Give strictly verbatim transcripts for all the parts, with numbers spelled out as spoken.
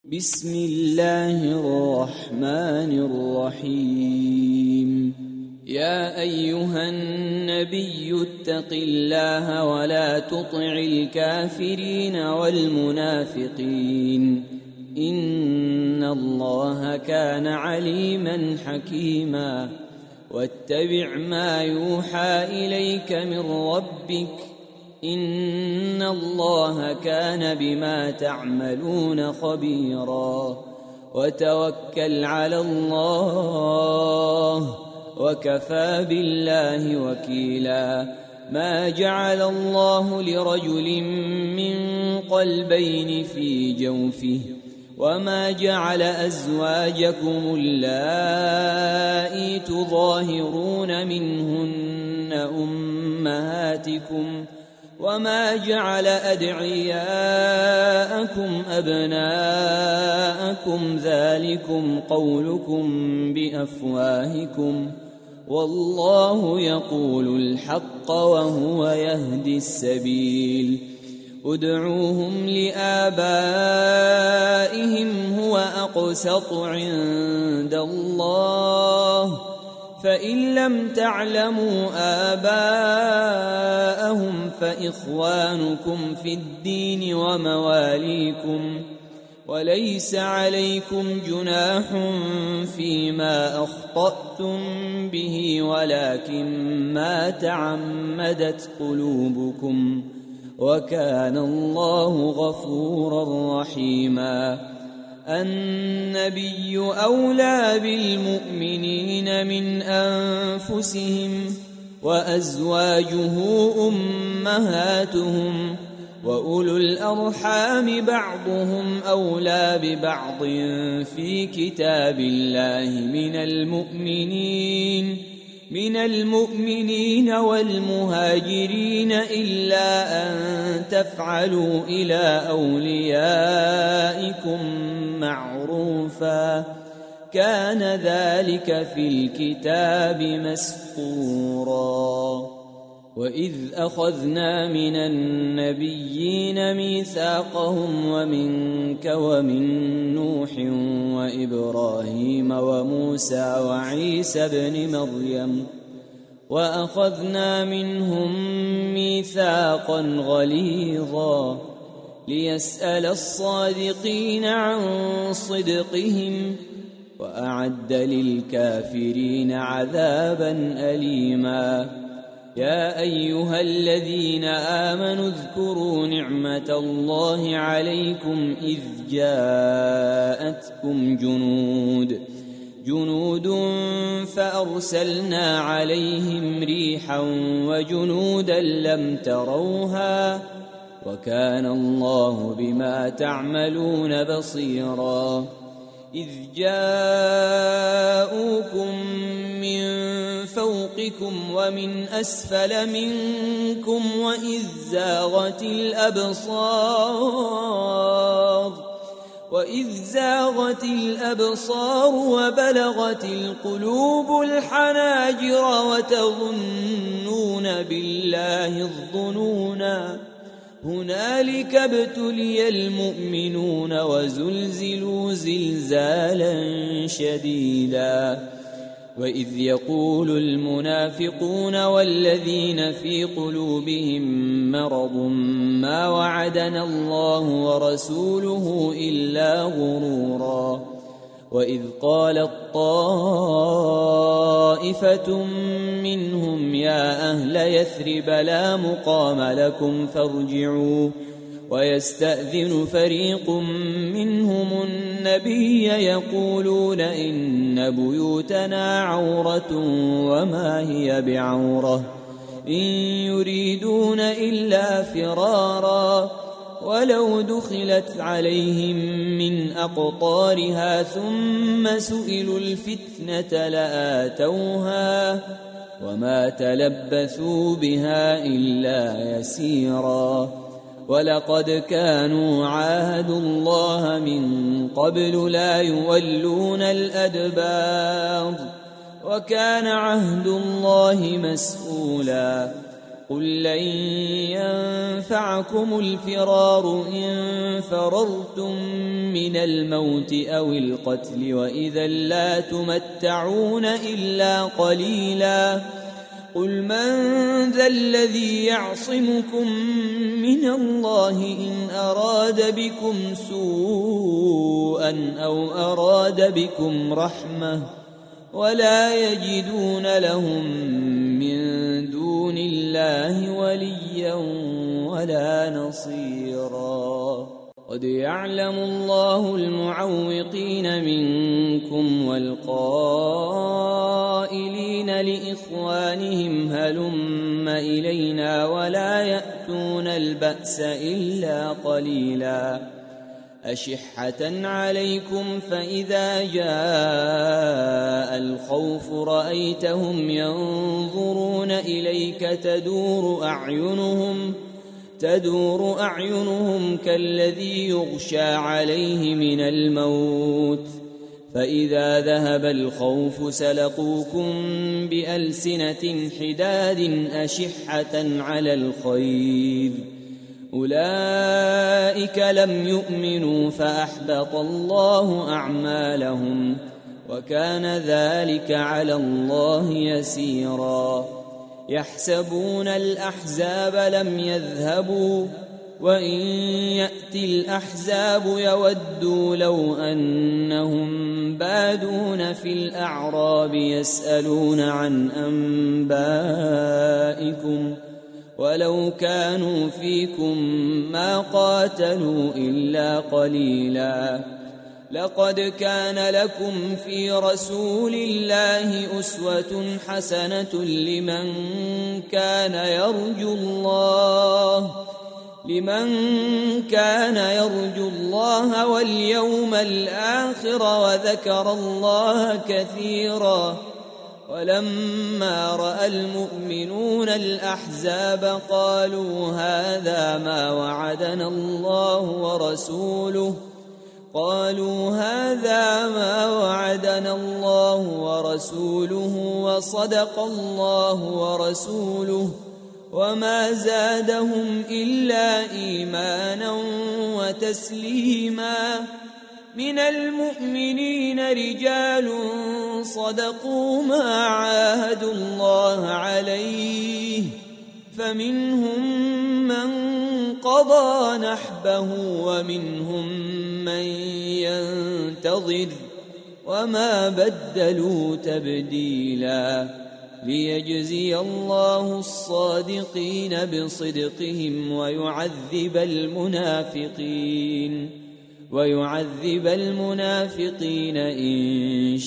بسم الله الرحمن الرحيم. يا أيها النبي اتق الله ولا تطع الكافرين والمنافقين إن الله كان عليما حكيما. واتبع ما يوحى إليك من ربك إن الله كان بما تعملون خبيرا. وتوكل على الله وكفى بالله وكيلا. ما جعل الله لرجل من قلبين في جوفه وما جعل أزواجكم اللائي تظاهرون منهن أمهاتكم وما جعل أدعياءكم أبناءكم ذلكم قولكم بأفواهكم والله يقول الحق وهو يهدي السبيل. ادعوهم لآبائهم هو أقسط عند الله فإن لم تعلموا آباءهم فإخوانكم في الدين ومواليكم وليس عليكم جناح فيما أخطأتم به ولكن ما تعمدت قلوبكم وكان الله غفورا رحيما. النبي أولى بالمؤمنين من أنفسهم وأزواجه أمهاتهم وأولو الأرحام بعضهم أولى ببعض في كتاب الله من المؤمنين من المؤمنين والمهاجرين إلا أن تفعلوا إلى أوليائكم معروفا كان ذلك في الكتاب مسطورا. وإذ أخذنا من النبيين ميثاقهم ومنك ومن نوح وإبراهيم وموسى وعيسى بن مريم وأخذنا منهم ميثاقا غليظا ليسأل الصادقين عن صدقهم وأعد للكافرين عذابا أليما. يا أيها الذين آمنوا اذكروا نعمة الله عليكم إذ جاءتكم جنود جنود فأرسلنا عليهم ريحا وجنودا لم تروها وكان الله بما تعملون بصيرا. إذ جاءوكم من فوقكم ومن أسفل منكم وإذ زاغت الأبصار وإذ زاغت الأبصار وبلغت القلوب الحناجر وتظنون بالله الظنونا هنالك ابتلي المؤمنون وزلزلوا زلزالا شديدا. وإذ يقول المنافقون والذين في قلوبهم مرض ما وعدنا الله ورسوله إلا غرورا. وإذ قالت طائفة منهم يا أهل يثرب لا مقام لكم فارجعوا ويستأذن فريق منهم النبي يقولون إن بيوتنا عورة وما هي بعورة إن يريدون إلا فرارا ولو دخلت عليهم من أقطارها ثم سئلوا الفتنة لآتوها وما تلبثوا بها إلا يسيرا. ولقد كانوا عاهدوا الله من قبل لا يولون الأدبار وكان عهد الله مسؤولا. قل لن ينفعكم الفرار إن فررتم من الموت أو القتل وإذا لا تمتعون إلا قليلا قل من ذا الذي يعصمكم من الله إن أراد بكم سوءا أو أراد بكم رحمة ولا يجدون لهم من دون الله وليا ولا نصيرا قد يعلم الله المعوقين منكم والقائلين لإخوانهم هلم إلينا ولا يأتون البأس إلا قليلا أشحة عليكم فإذا جاء الخوف رأيتهم ينظرون إليك تدور أعينهم تدور أعينهم كالذي يغشى عليه من الموت فإذا ذهب الخوف سلقوكم بألسنة حداد أشحة على الخير أولئك لم يؤمنوا فأحبط الله أعمالهم وكان ذلك على الله يسيرا يحسبون الأحزاب لم يذهبوا وإن يأتي الأحزاب يودوا لو أنهم بادون في الأعراب يسألون عن أنبائكم ولو كانوا فيكم ما قاتلوا إلا قليلا لقد كان لكم في رسول الله أسوة حسنة لمن كان يرجو الله لمن كان يرجو الله واليوم الآخر وذكر الله كثيرا ولما رأى المؤمنون الأحزاب قالوا هذا ما وعدنا الله ورسوله قالوا هذا ما وعدنا الله ورسوله وصدق الله ورسوله وما زادهم إلا إيمانا وتسليما من المؤمنين رجال صدقوا ما عاهدوا الله عليه فمنهم من قضى نحبه ومنهم من ينتظر وما بدلوا تبديلا ليجزي الله الصادقين بصدقهم ويعذب المنافقين ويعذب المنافقين إن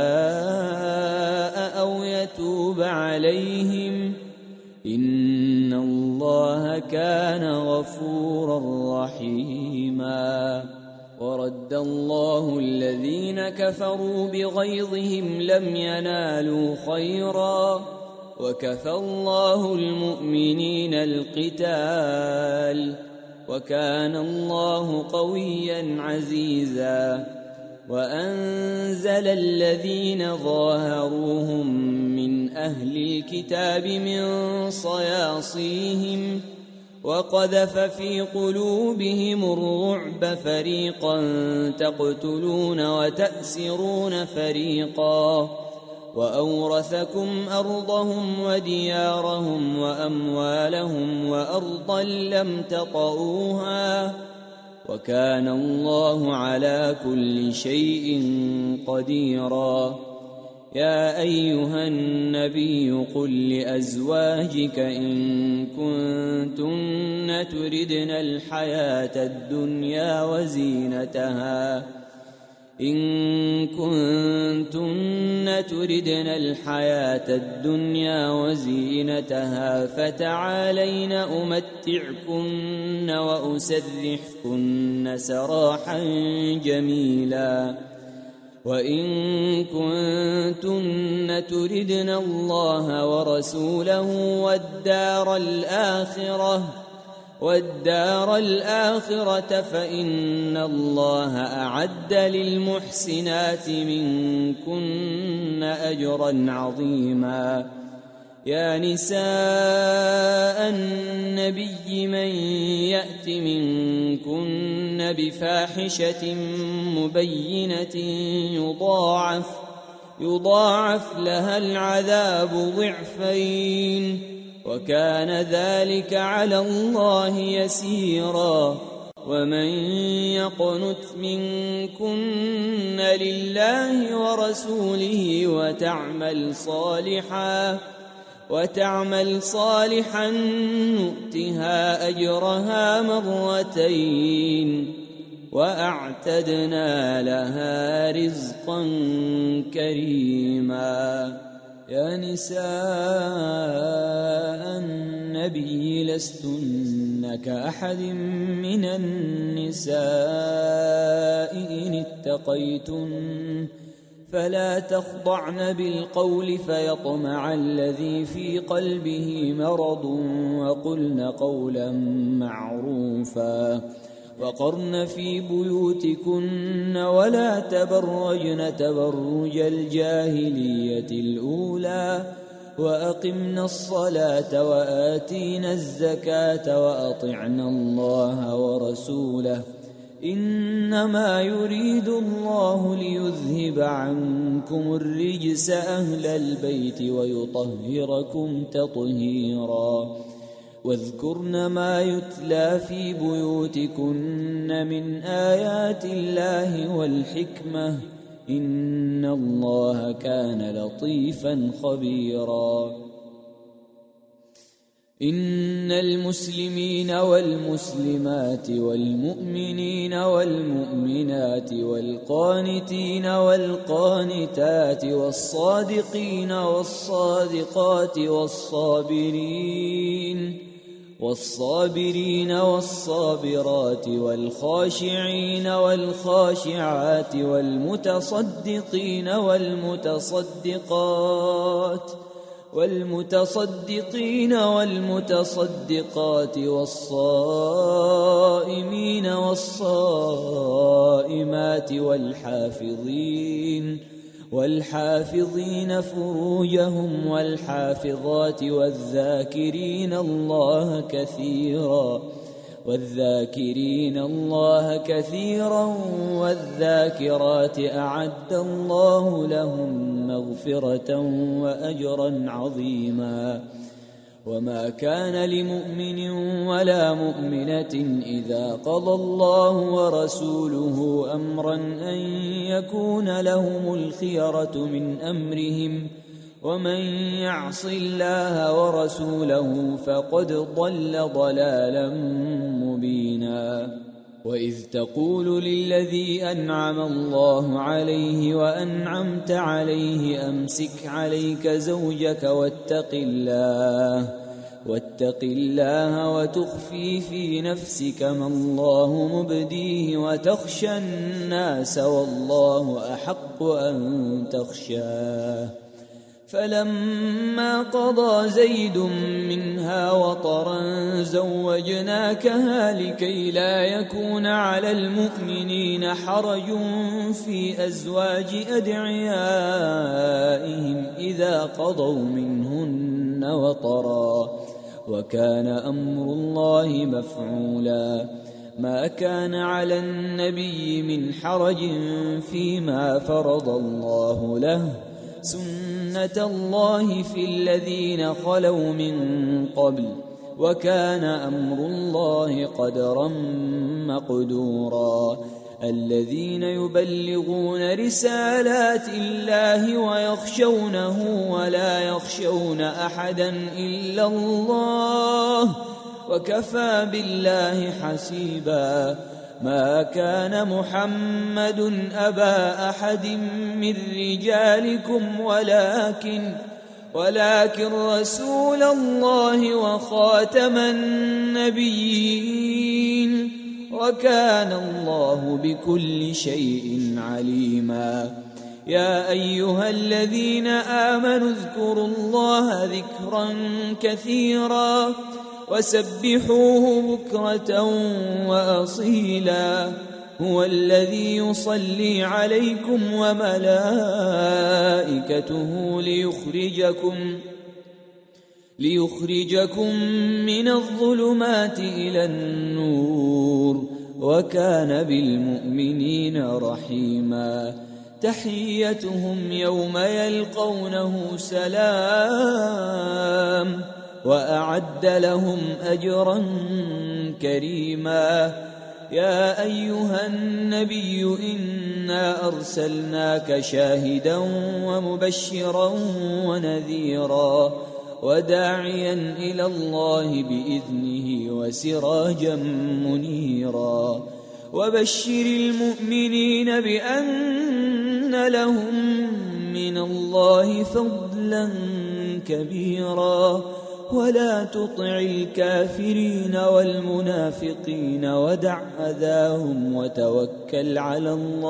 شاء أو يتوب عليهم إن الله كان غفورا رحيما ورد الله الذين كفروا بغيظهم لم ينالوا خيرا وكفى الله المؤمنين القتال وكان الله قويا عزيزا وأنزل الذين ظاهروهم من أهل الكتاب من صياصيهم وقذف في قلوبهم الرعب فريقا تقتلون وتأسرون فريقا وأورثكم أرضهم وديارهم وأموالهم وأرضا لم تطئوها وكان الله على كل شيء قديرا يا أيها النبي قل لأزواجك إن كنتن تردن الحياة الدنيا وزينتها إن كنتن تردن الحياة الدنيا وزينتها فتعالين أمتعكن وأسرحكن سراحا جميلا وإن كنتن تردن الله ورسوله والدار الآخرة والدار الآخرة فإن الله أعد للمحسنات منكن أجرا عظيما يا نساء النبي من يأت منكن بفاحشة مبينة يضاعف يضاعف لها العذاب ضعفين وكان ذلك على الله يسيرا. ومن يقنت منكن لله ورسوله وتعمل صالحا وتعمل صالحا نؤتها أجرها مرتين وأعتدنا لها رزقا كريما. يا نساء النبي لستن كأحد من النساء إن اتقيتن فلا تخضعن بالقول فيطمع الذي في قلبه مرض وقلن قولا معروفا وقرن في بيوتكن ولا تبرجن تبرج الجاهلية الأولى وأقمنا الصلاة وآتينا الزكاة وأطعنا الله ورسوله إنما يريد الله ليذهب عنكم الرجس أهل البيت ويطهركم تطهيرا. واذكرن ما يتلى في بيوتكن من آيات الله والحكمة إن الله كان لطيفا خبيرا. إن المسلمين والمسلمات والمؤمنين والمؤمنات والقانتين والقانتات والصادقين والصادقات والصابرين والصابرين والصابرات والخاشعين والخاشعات والمتصدقين والمتصدقات والمتصدقين والمتصدقات والصائمين والصائمات والحافظين والحافظين فروجهم والحافظات والذاكرين الله كثيرا والذاكرين الله كثيرا والذاكرات أعد الله لهم مغفرة وأجرا عظيما. وما كان لمؤمن ولا مؤمنة إذا قضى الله ورسوله أمرا أن يكون لهم الخيرة من أمرهم ومن يعص الله ورسوله فقد ضل ضلالا مبينا. وإذ تقول للذي أنعم الله عليه وأنعمت عليه أمسك عليك زوجك واتق الله واتق الله وتخفي في نفسك ما الله مبديه وتخشى الناس والله أحق أن تخشاه. فلما قضى زيد منها وطرا زوجناكها لكي لا يكون على المؤمنين حرج في أزواج أدعيائهم إذا قضوا منهن وطرا وكان أمر الله مفعولا. ما كان على النبي من حرج فيما فرض الله له سنة الله في الذين خلوا من قبل وكان أمر الله قدرا مقدورا. الذين يبلغون رسالات الله ويخشونه ولا يخشون أحدا إلا الله وكفى بالله حسيبا. ما كان محمد أبا أحد من رجالكم ولكن ولكن رسول الله وخاتم النبيين وكان الله بكل شيء عليما. يا أيها الذين آمنوا اذكروا الله ذكرا كثيرا وسبحوه بكرة وأصيلا. هو الذي يصلي عليكم وملائكته ليخرجكم ليخرجكم من الظلمات إلى النور وكان بالمؤمنين رحيما تحيتهم يوم يلقونه سلام وأعد لهم أجرا كريما يا أيها النبي إنا أرسلناك شاهدا ومبشرا ونذيرا وداعيا إلى الله بإذنه وسراجا منيرا وبشر المؤمنين بأن لهم من الله فضلا كبيرا ولا تطع الكافرين والمنافقين ودع أذاهم وتوكل على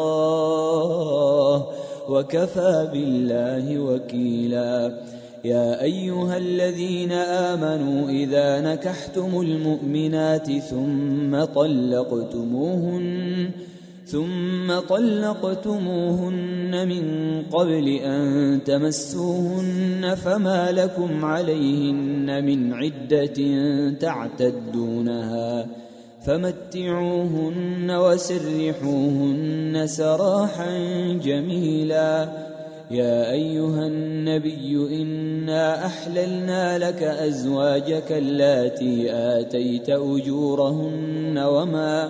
الله وكفى بالله وكيلا يا أيها الذين آمنوا إذا نكحتم المؤمنات ثم طلقتموهن ثم طلقتموهن من قبل أن تمسوهن فما لكم عليهن من عدة تعتدونها فمتعوهن وسرحوهن سراحا جميلا يا أيها النبي إنا أحللنا لك أزواجك اللاتي آتيت أجورهن وما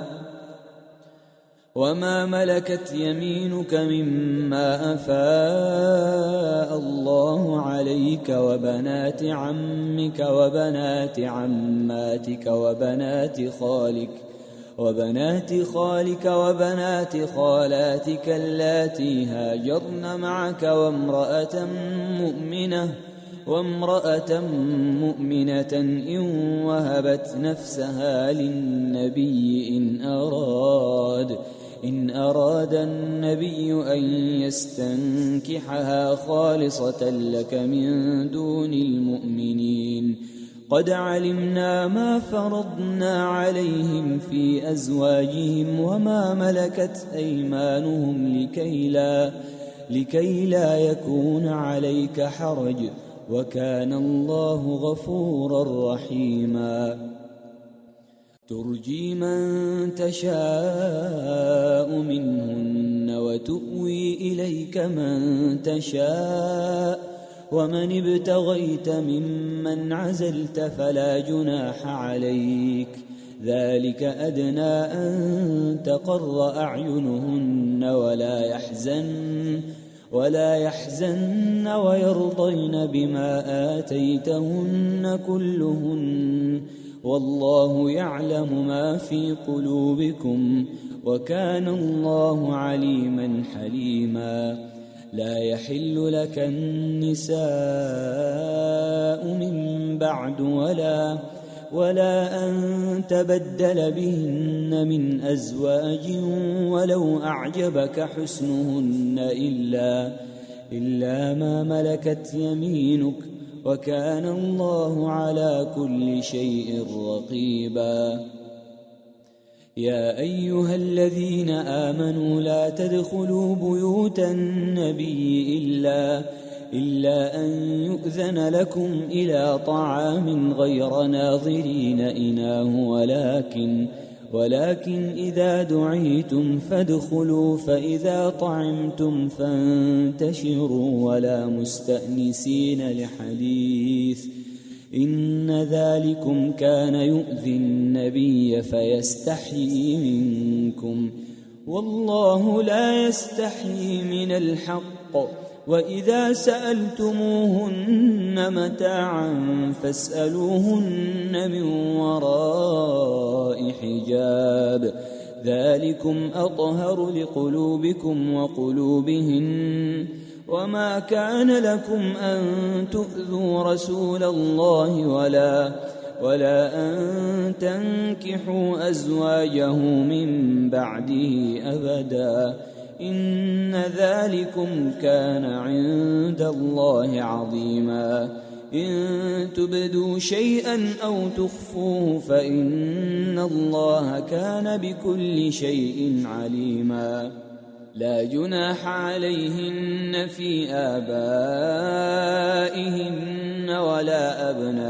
وما ملكت يمينك مما أفاء الله عليك وبنات عمك وبنات عماتك وبنات خالك وبنات خالك وبنات خالاتك اللاتي هاجرن معك وامرأة مؤمنة وامرأة مؤمنة إن وهبت نفسها للنبي إن أراد إن أراد النبي أن يستنكحها خالصة لك من دون المؤمنين قد علمنا ما فرضنا عليهم في أزواجهم وما ملكت أيمانهم لكي لا, لكي لا يكون عليك حرج وكان الله غفورا رحيما ترجي من تشاء منهن وتؤوي إليك من تشاء ومن ابتغيت ممن عزلت فلا جناح عليك ذلك أدنى أن تقر أعينهن ولا يحزن ولا يحزن ويرضين بما آتيتهن كلهن والله يعلم ما في قلوبكم وكان الله عليما حليما لا يحل لك النساء من بعد ولا ولا أن تبدل بهن من أزواج ولو أعجبك حسنهن إلا, إلا ما ملكت يمينك وكان الله على كل شيء رقيبا يا أيها الذين آمنوا لا تدخلوا بيوت النبي إلا, إلا أن يؤذن لكم إلى طعام غير ناظرين إناه ولكن, ولكن إذا دعيتم فادخلوا فإذا طعمتم فانتشروا ولا مستأنسين لحديث إن ذلكم كان يؤذي النبي فيستحيي منكم والله لا يستحيي من الحق وإذا سألتموهن متاعا فاسألوهن من وراء حجاب ذلكم أطهر لقلوبكم وقلوبهن وما كان لكم أن تؤذوا رسول الله ولا ولا أن تنكحوا أزواجه من بعده أبدا إن ذلكم كان عند الله عظيما إن تبدوا شيئا أو تخفوه فإن الله كان بكل شيء عليما لا جناح عليهن في آبائهن ولا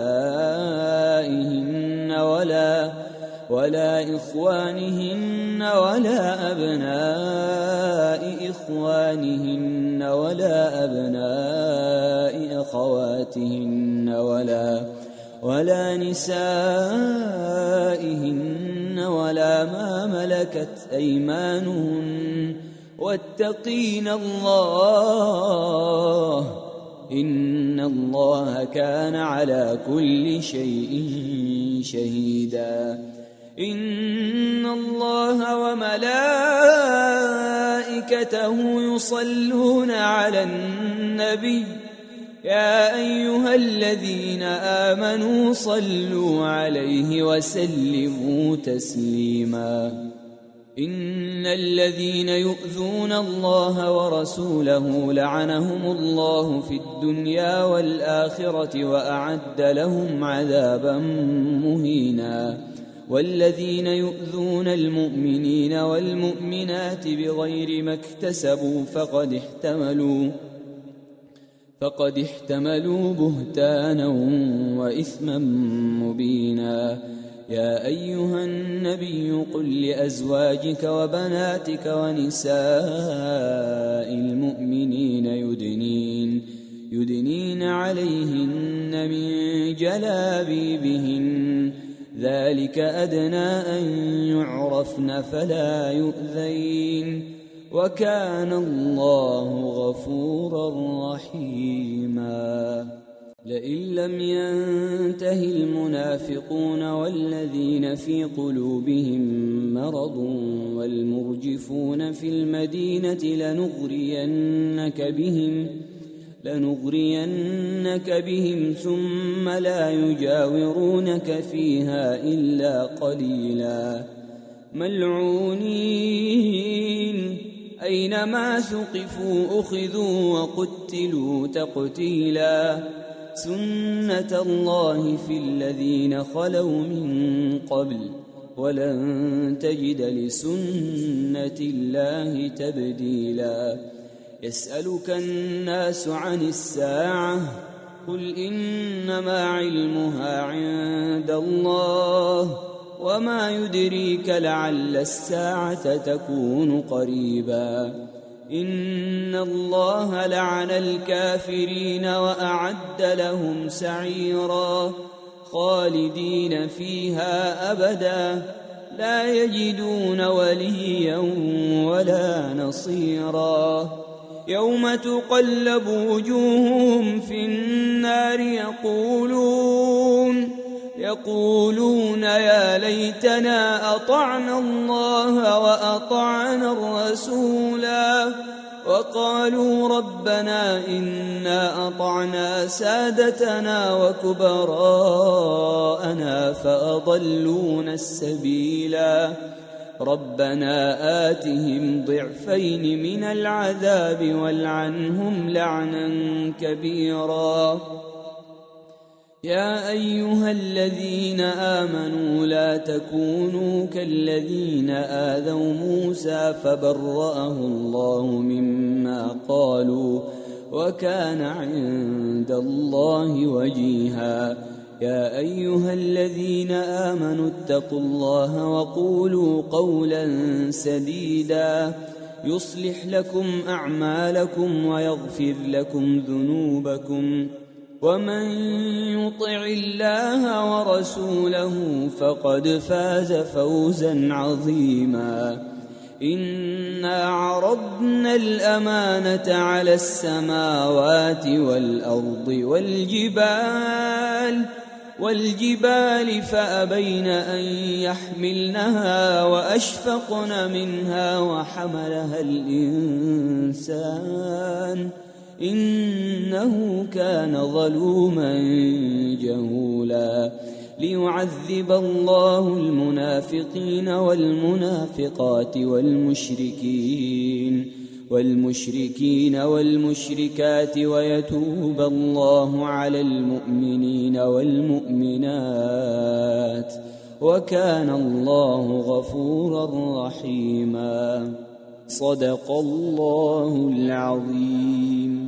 أبنائهن ولا ولا إخوانهن ولا أبناء إخوانهن ولا أبناء أخواتهن ولا ولا نسائهن ولا ما ملكت أيمانهن واتقين الله إن الله كان على كل شيء شهيدا. إن الله وملائكته يصلون على النبي يا أيها الذين آمنوا صلوا عليه وسلموا تسليما. إن الذين يؤذون الله ورسوله لعنهم الله في الدنيا والآخرة وأعد لهم عذابا مهينا. والذين يؤذون المؤمنين والمؤمنات بغير ما اكتسبوا فقد احتملوا فقد احتملوا بهتانا وإثما مبينا. يا أيها النبي قل لأزواجك وبناتك ونساء المؤمنين يدنين يدنين عليهن من جلابيبهن ذلك أدنى أن يعرفن فلا يؤذين وكان الله غفورا رحيما. لئن لم ينته المنافقون والذين في قلوبهم مرض والمرجفون في المدينة لنغرينك بهم لنغرينك بهم ثم لا يجاورونك فيها إلا قليلا. ملعونين أينما ثقفوا أخذوا وقتلوا تقتيلا. سنة الله في الذين خلوا من قبل ولن تجد لسنة الله تبديلا. يسألك الناس عن الساعة قل إنما علمها عند الله وما يدريك لعل الساعة تكون قريبا. إن الله لعن الكافرين وأعد لهم سعيرا خالدين فيها أبدا لا يجدون وليا ولا نصيرا. يوم تقلب وجوههم في النار يقولون يقولون يا ليتنا أطعنا الله وأطعنا الرسولا وقالوا ربنا إنا أطعنا سادتنا وكبراءنا فأضلونا السبيلا. ربنا آتهم ضعفين من العذاب والعنهم لعنا كبيرا. يا أيها الذين آمنوا لا تكونوا كالذين آذوا موسى فبرأه الله مما قالوا وكان عند الله وجيها. يا أيها الذين آمنوا اتقوا الله وقولوا قولا سديدا يصلح لكم أعمالكم ويغفر لكم ذنوبكم ومن يطع الله ورسوله فقد فاز فوزا عظيما. إنا عرضنا الأمانة على السماوات والأرض والجبال والجبال فأبين أن يحملنها وأشفقن منها وحملها الإنسان إنه كان ظلوما جهولا. ليعذب الله المنافقين والمنافقات والمشركين والمشركين والمشركات ويتوب الله على المؤمنين والمؤمنات وكان الله غفورا رحيما. صدق الله العظيم.